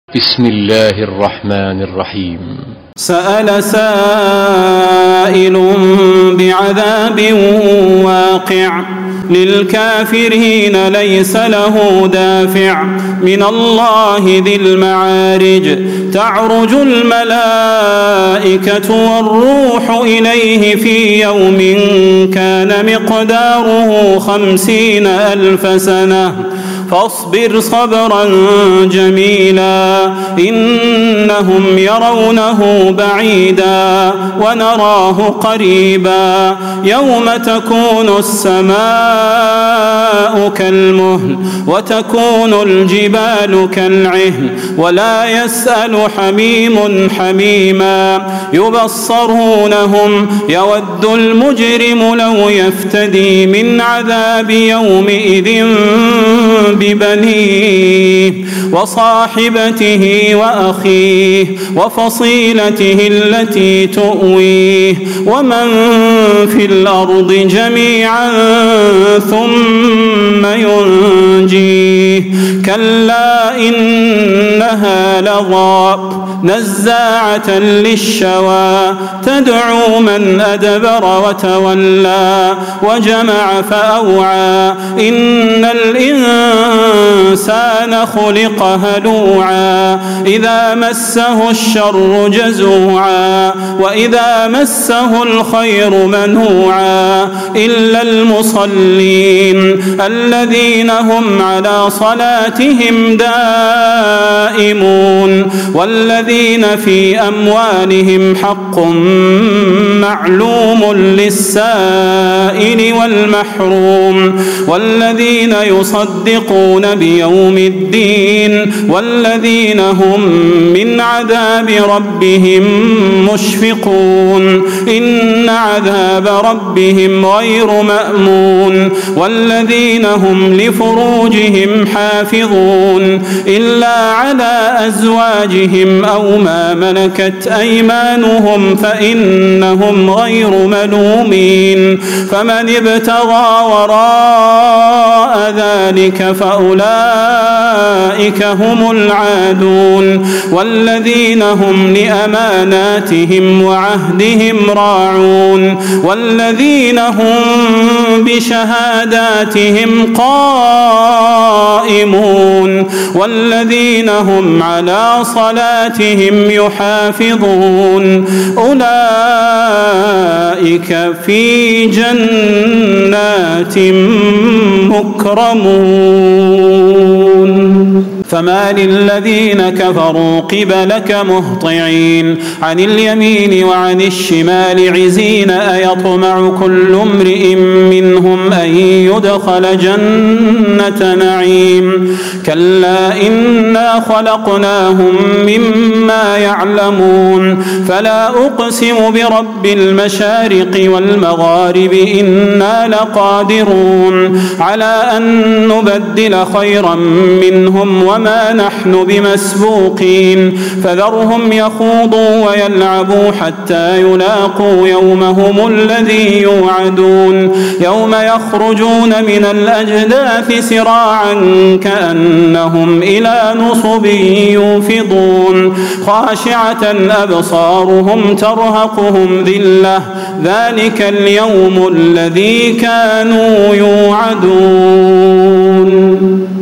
بسم الله الرحمن الرحيم. سأل سائل بعذاب واقع للكافرين ليس له دافع من الله ذي المعارج تعرج الملائكة والروح إليه في يوم كان مقداره 50,000 سنة فاصبر صبرا جميلا إنهم يرونه بعيدا ونراه قريبا يوم تكون السماء كالمهل وتكون الجبال كالعهن ولا يسأل حميم حميما يبصرونهم يود المجرم لو يفتدي من عذاب يومئذ ببنيه وصاحبته وأخيه وفصيلته التي تؤويه ومن في الأرض جميعا ثم ينجيه كلا إنها لظى نزاعة للشوى تدعو من أدبر وتولى وجمع فأوعى إن الإنسان خلق هلوعا إذا مسه الشر جزوعا وإذا مسه الخير منوعا إلا المصلين الذين هم على صلاتهم دائمون والذين في أموالهم حق معلوم للسائل والمحروم والذين يصدقون بيوم الدين والذين هم من عذاب ربهم مشفقون إن عذاب ربهم غير مأمون والذين هم لفروجهم حافظون إلا على أزواجهم أو ما ملكت أيمانهم فإنهم غير ملومين فمن ابتغى وراء ذلك فأولئك هم العادون والذين هم لأماناتهم وعهدهم راعون والذين هم بشهاداتهم قائمون والذين هم على صلاتهم يحافظون أولئك في جنات مكرمون فما للذين كفروا قبلك مهطعين عن اليمين وعن الشمال عزين أيطمع كل امرئ منهم أن يدخل جنة نعيم كلا إنا خلقناهم مما يعلمون فلا أقسم برب المشارق والمغارب إنا لقادرون على أن نبدل خيرا منهم وما نحن بمسبوقين فذرهم يخوضوا ويلعبوا حتى يلاقوا يومهم الذي يوعدون يوم يخرجون من الأجداث سراعا كأنهم إلى نصب يوفضون خاشعة أبصارهم ترهقهم ذلة ذلك اليوم الذي كانوا يوعدون.